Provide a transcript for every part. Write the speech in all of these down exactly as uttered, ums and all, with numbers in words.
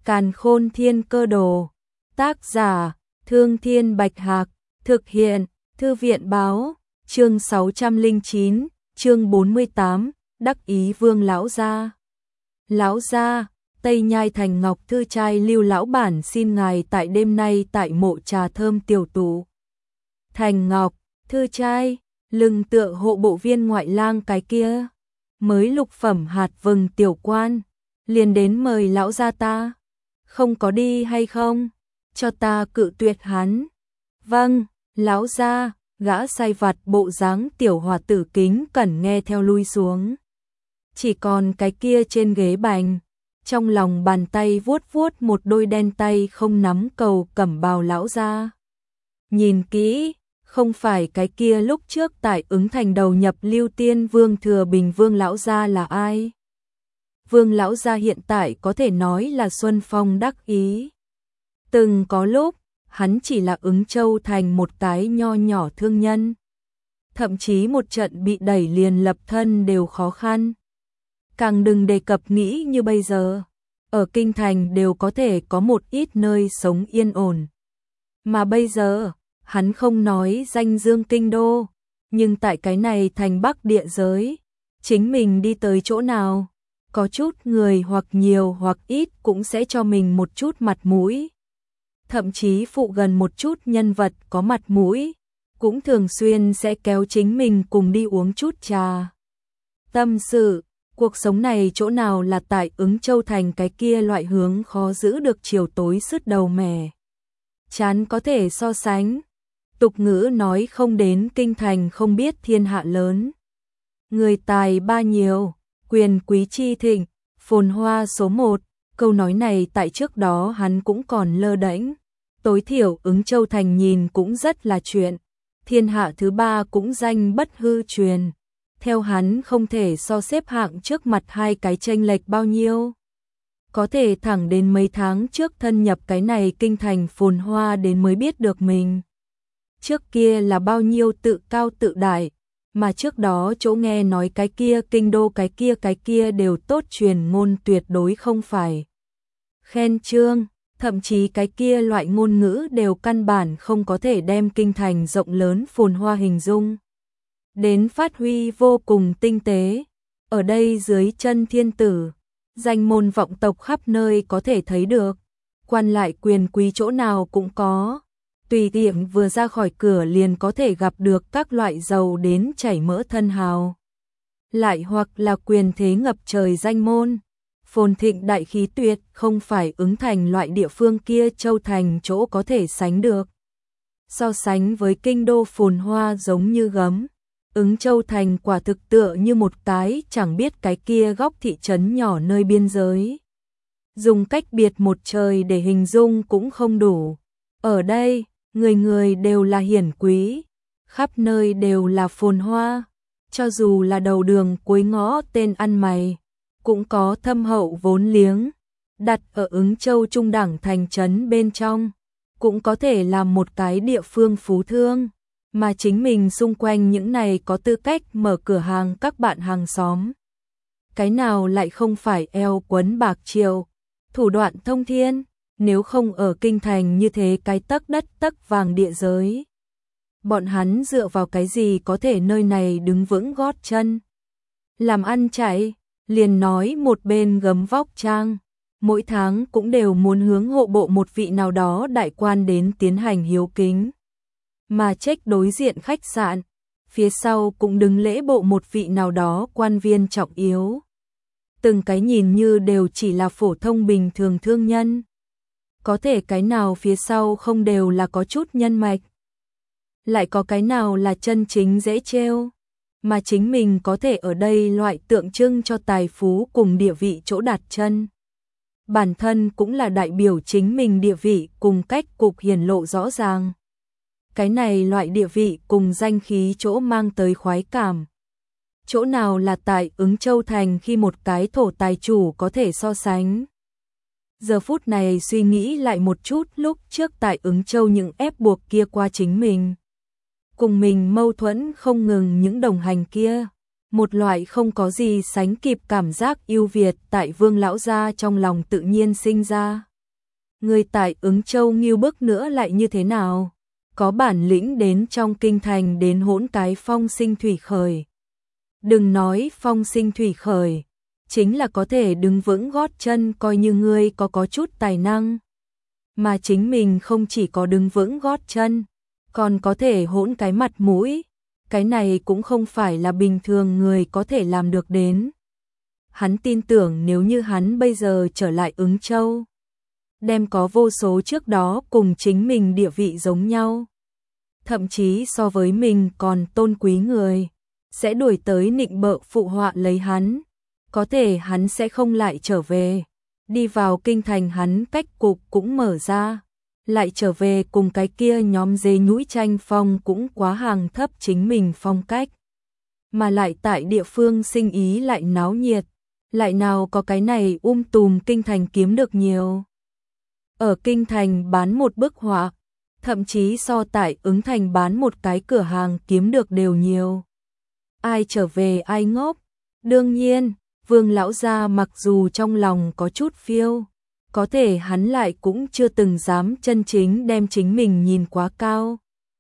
Càn Khôn Thiên Cơ Đồ. Tác giả: Thương Thiên Bạch Hạc. Thực hiện: Thư viện Báo. Chương sáu trăm lẻ chín, chương bốn mươi tám, đắc ý Vương lão gia. Lão gia, Tây Nhai Thành Ngọc Thư trai Lưu lão bản xin ngài tại đêm nay tại mộ trà thơm tiểu tụ. Thành Ngọc Thư trai, lưng tựa hộ bộ viên ngoại lang cái kia, mới lục phẩm hạt vừng tiểu quan, liền đến mời lão gia ta, không có đi hay không, cho ta cự tuyệt hắn. Vâng, lão gia. Gã sai vặt bộ dáng tiểu hòa tử kính cẩn nghe theo lui xuống. Chỉ còn cái kia trên ghế bành, trong lòng bàn tay vuốt vuốt một đôi đen tay không nắm cầu cẩm bào lão gia. Nhìn kỹ, không phải cái kia lúc trước tại ứng thành đầu nhập Lưu Tiên Vương Thừa Bình Vương lão gia là ai? Vương lão gia hiện tại có thể nói là xuân phong đắc ý. Từng có lúc hắn chỉ là Ứng Châu Thành một cái nho nhỏ thương nhân. Thậm chí một trận bị đẩy liền lập thân đều khó khăn. Càng đừng đề cập nghĩ như bây giờ. Ở Kinh Thành đều có thể có một ít nơi sống yên ổn. Mà bây giờ, hắn không nói danh dương kinh đô. Nhưng tại cái này thành Bắc địa giới, chính mình đi tới chỗ nào, có chút người hoặc nhiều hoặc ít cũng sẽ cho mình một chút mặt mũi. Thậm chí phụ gần một chút nhân vật có mặt mũi, cũng thường xuyên sẽ kéo chính mình cùng đi uống chút trà. Tâm sự, cuộc sống này chỗ nào là tại Ứng Châu Thành cái kia loại hướng khó giữ được chiều tối sứt đầu mẻ. Chán có thể so sánh, tục ngữ nói không đến kinh thành không biết thiên hạ lớn. Người tài ba nhiều, quyền quý chi thịnh, phồn hoa số một, câu nói này tại trước đó hắn cũng còn lơ đễnh. Tối thiểu Ứng Châu Thành nhìn cũng rất là chuyện, thiên hạ thứ ba cũng danh bất hư truyền. Theo hắn không thể so xếp hạng trước mặt hai cái chênh lệch bao nhiêu. Có thể thẳng đến mấy tháng trước thân nhập cái này kinh thành phồn hoa đến mới biết được mình. Trước kia là bao nhiêu tự cao tự đại, mà trước đó chỗ nghe nói cái kia kinh đô cái kia cái kia đều tốt truyền ngôn tuyệt đối không phải khen chương. Thậm chí cái kia loại ngôn ngữ đều căn bản không có thể đem kinh thành rộng lớn phồn hoa hình dung. Đến phát huy vô cùng tinh tế. Ở đây dưới chân thiên tử, danh môn vọng tộc khắp nơi có thể thấy được. Quan lại quyền quý chỗ nào cũng có. Tùy tiện vừa ra khỏi cửa liền có thể gặp được các loại giàu đến chảy mỡ thân hào. Lại hoặc là quyền thế ngập trời danh môn. Phồn thịnh đại khí tuyệt không phải Ứng Thành loại địa phương kia Châu Thành chỗ có thể sánh được. So sánh với kinh đô phồn hoa giống như gấm, Ứng Châu Thành quả thực tựa như một cái chẳng biết cái kia góc thị trấn nhỏ nơi biên giới. Dùng cách biệt một trời để hình dung cũng không đủ. Ở đây, người người đều là hiển quý, khắp nơi đều là phồn hoa, cho dù là đầu đường cuối ngõ tên ăn mày cũng có thâm hậu vốn liếng, đặt ở Ứng Châu trung đẳng thành trấn bên trong, cũng có thể làm một cái địa phương phú thương, mà chính mình xung quanh những này có tư cách mở cửa hàng các bạn hàng xóm. Cái nào lại không phải eo quấn bạc triệu, thủ đoạn thông thiên, nếu không ở kinh thành như thế cái tấc đất tấc vàng địa giới. Bọn hắn dựa vào cái gì có thể nơi này đứng vững gót chân, làm ăn chạy. Liền nói một bên gấm vóc trang, mỗi tháng cũng đều muốn hướng hộ bộ một vị nào đó đại quan đến tiến hành hiếu kính. Mà trách đối diện khách sạn, phía sau cũng đứng lễ bộ một vị nào đó quan viên trọng yếu. Từng cái nhìn như đều chỉ là phổ thông bình thường thương nhân. Có thể cái nào phía sau không đều là có chút nhân mạch. Lại có cái nào là chân chính dễ trêu. Mà chính mình có thể ở đây loại tượng trưng cho tài phú cùng địa vị chỗ đặt chân. Bản thân cũng là đại biểu chính mình địa vị cùng cách cục hiển lộ rõ ràng. Cái này loại địa vị cùng danh khí chỗ mang tới khoái cảm. Chỗ nào là tại Ứng Châu Thành khi một cái thổ tài chủ có thể so sánh. Giờ phút này suy nghĩ lại một chút lúc trước tại Ứng Châu những ép buộc kia qua chính mình. Cùng mình mâu thuẫn không ngừng những đồng hành kia, một loại không có gì sánh kịp cảm giác yêu Việt tại Vương lão gia trong lòng tự nhiên sinh ra. Người tại Ứng Châu nghiêu bức nữa lại như thế nào? Có bản lĩnh đến trong kinh thành đến hỗn cái phong sinh thủy khởi. Đừng nói phong sinh thủy khởi, chính là có thể đứng vững gót chân coi như ngươi có có chút tài năng. Mà chính mình không chỉ có đứng vững gót chân, còn có thể hỗn cái mặt mũi. Cái này cũng không phải là bình thường người có thể làm được đến. Hắn tin tưởng nếu như hắn bây giờ trở lại Ứng Châu, đem có vô số trước đó cùng chính mình địa vị giống nhau. Thậm chí so với mình còn tôn quý người, sẽ đuổi tới nịnh bợ phụ họa lấy hắn. Có thể hắn sẽ không lại trở về. Đi vào kinh thành hắn cách cục cũng mở ra. Lại trở về cùng cái kia nhóm dê nhũi tranh phong cũng quá hàng thấp chính mình phong cách. Mà lại tại địa phương sinh ý lại náo nhiệt. Lại nào có cái này um tùm kinh thành kiếm được nhiều. Ở kinh thành bán một bức họa, thậm chí so tại Ứng thành bán một cái cửa hàng kiếm được đều nhiều. Ai trở về ai ngốc. Đương nhiên, Vương lão gia mặc dù trong lòng có chút phiêu, có thể hắn lại cũng chưa từng dám chân chính đem chính mình nhìn quá cao.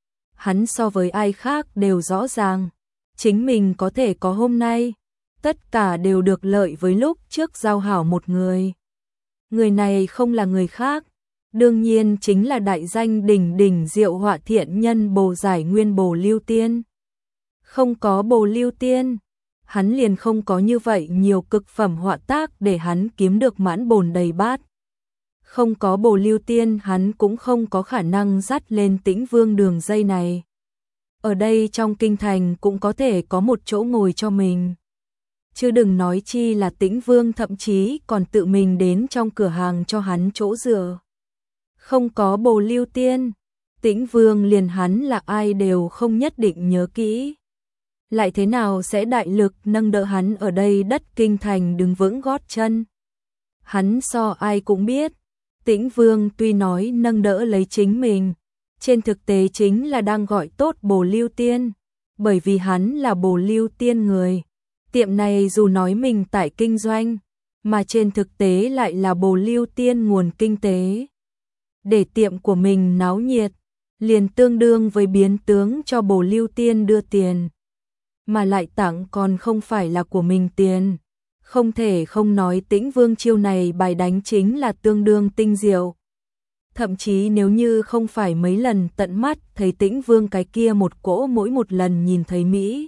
Hắn so với ai khác đều rõ ràng, chính mình có thể có hôm nay, tất cả đều được lợi với lúc trước giao hảo một người. Người này không là người khác, đương nhiên chính là đại danh đỉnh đỉnh diệu họa thiện nhân Bồ Giải Nguyên Bồ Lưu Tiên. Không có Bồ Lưu Tiên, hắn liền không có như vậy nhiều cực phẩm họa tác để hắn kiếm được mãn bồn đầy bát. Không có Bồ Lưu Tiên hắn cũng không có khả năng dắt lên Tĩnh Vương đường dây này. Ở đây trong kinh thành cũng có thể có một chỗ ngồi cho mình. Chứ đừng nói chi là Tĩnh Vương thậm chí còn tự mình đến trong cửa hàng cho hắn chỗ dựa. Không có Bồ Lưu Tiên, Tĩnh Vương liền hắn là ai đều không nhất định nhớ kỹ. Lại thế nào sẽ đại lực nâng đỡ hắn ở đây đất kinh thành đứng vững gót chân. Hắn so ai cũng biết, Tĩnh Vương tuy nói nâng đỡ lấy chính mình, trên thực tế chính là đang gọi tốt Bồ Lưu Tiên, bởi vì hắn là Bồ Lưu Tiên người. Tiệm này dù nói mình tại kinh doanh, mà trên thực tế lại là Bồ Lưu Tiên nguồn kinh tế. Để tiệm của mình náo nhiệt, liền tương đương với biến tướng cho Bồ Lưu Tiên đưa tiền. Mà lại tặng còn không phải là của mình tiền. Không thể không nói Tĩnh Vương chiêu này bài đánh chính là tương đương tinh diệu. Thậm chí nếu như không phải mấy lần tận mắt thấy Tĩnh Vương cái kia một cỗ mỗi một lần nhìn thấy Mỹ.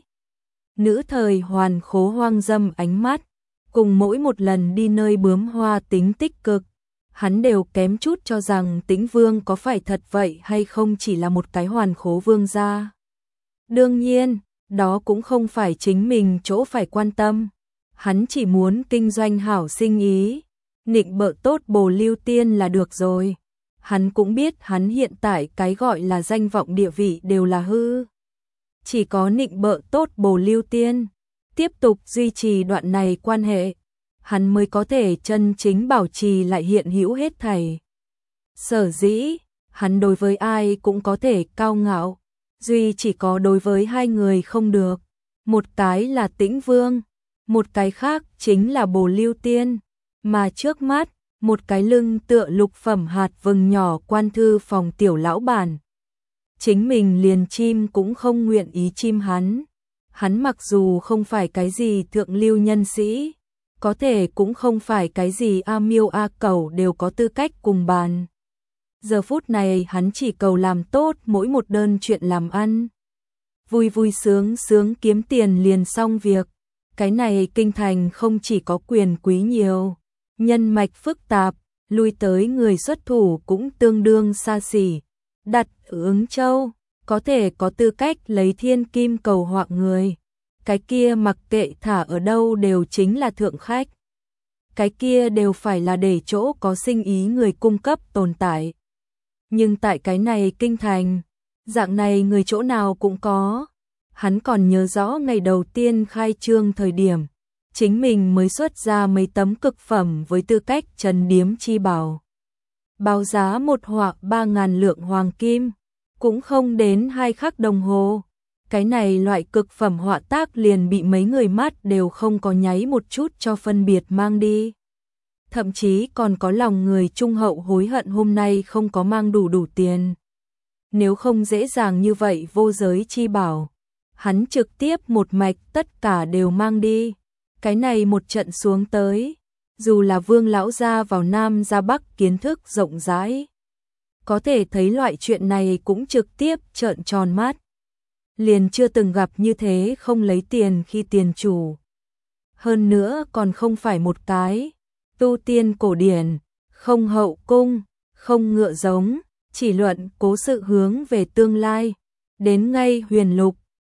Nữ thời hoàn khố hoang dâm ánh mắt, cùng mỗi một lần đi nơi bướm hoa tính tích cực, hắn đều kém chút cho rằng Tĩnh Vương có phải thật vậy hay không chỉ là một cái hoàn khố vương gia. Đương nhiên, đó cũng không phải chính mình chỗ phải quan tâm. Hắn chỉ muốn kinh doanh hảo sinh ý, nịnh bợ tốt Bồ Lưu Tiên là được rồi. Hắn cũng biết hắn hiện tại cái gọi là danh vọng địa vị đều là hư. Chỉ có nịnh bợ tốt Bồ Lưu Tiên, tiếp tục duy trì đoạn này quan hệ, hắn mới có thể chân chính bảo trì lại hiện hữu hết thảy. Sở dĩ, hắn đối với ai cũng có thể cao ngạo, duy chỉ có đối với hai người không được. Một cái là Tĩnh Vương, một cái khác chính là Bồ Lưu Tiên, mà trước mắt, một cái lưng tựa lục phẩm hạt vừng nhỏ quan thư phòng tiểu lão bản. Chính mình liền chim cũng không nguyện ý chim hắn. Hắn mặc dù không phải cái gì thượng lưu nhân sĩ, có thể cũng không phải cái gì A Miêu A Cẩu đều có tư cách cùng bàn. Giờ phút này hắn chỉ cầu làm tốt mỗi một đơn chuyện làm ăn. Vui vui sướng sướng kiếm tiền liền xong việc. Cái này kinh thành không chỉ có quyền quý nhiều, nhân mạch phức tạp, lui tới người xuất thủ cũng tương đương xa xỉ. Đặt ở Ứng Châu, có thể có tư cách lấy thiên kim cầu họa người. Cái kia mặc kệ thả ở đâu đều chính là thượng khách. Cái kia đều phải là để chỗ có sinh ý người cung cấp tồn tại. Nhưng tại cái này kinh thành, dạng này người chỗ nào cũng có. Hắn còn nhớ rõ ngày đầu tiên khai trương thời điểm, chính mình mới xuất ra mấy tấm cực phẩm với tư cách trần điếm chi bảo. Báo giá một họa ba ngàn lượng hoàng kim, cũng không đến hai khắc đồng hồ. Cái này loại cực phẩm họa tác liền bị mấy người mắt đều không có nháy một chút cho phân biệt mang đi. thậm chí còn có lòng người trung hậu hối hận hôm nay không có mang đủ đủ tiền. Nếu không dễ dàng như vậy vô giới chi bảo, hắn trực tiếp một mạch tất cả đều mang đi. Cái này một trận xuống tới, dù là Vương lão gia vào Nam ra Bắc kiến thức rộng rãi, có thể thấy loại chuyện này cũng trực tiếp trợn tròn mắt. Liền chưa từng gặp như thế không lấy tiền khi tiền chủ. Hơn nữa còn không phải một cái, tu tiên cổ điển, không hậu cung, không ngựa giống, chỉ luận cố sự hướng về tương lai. Đến ngay huyền lục,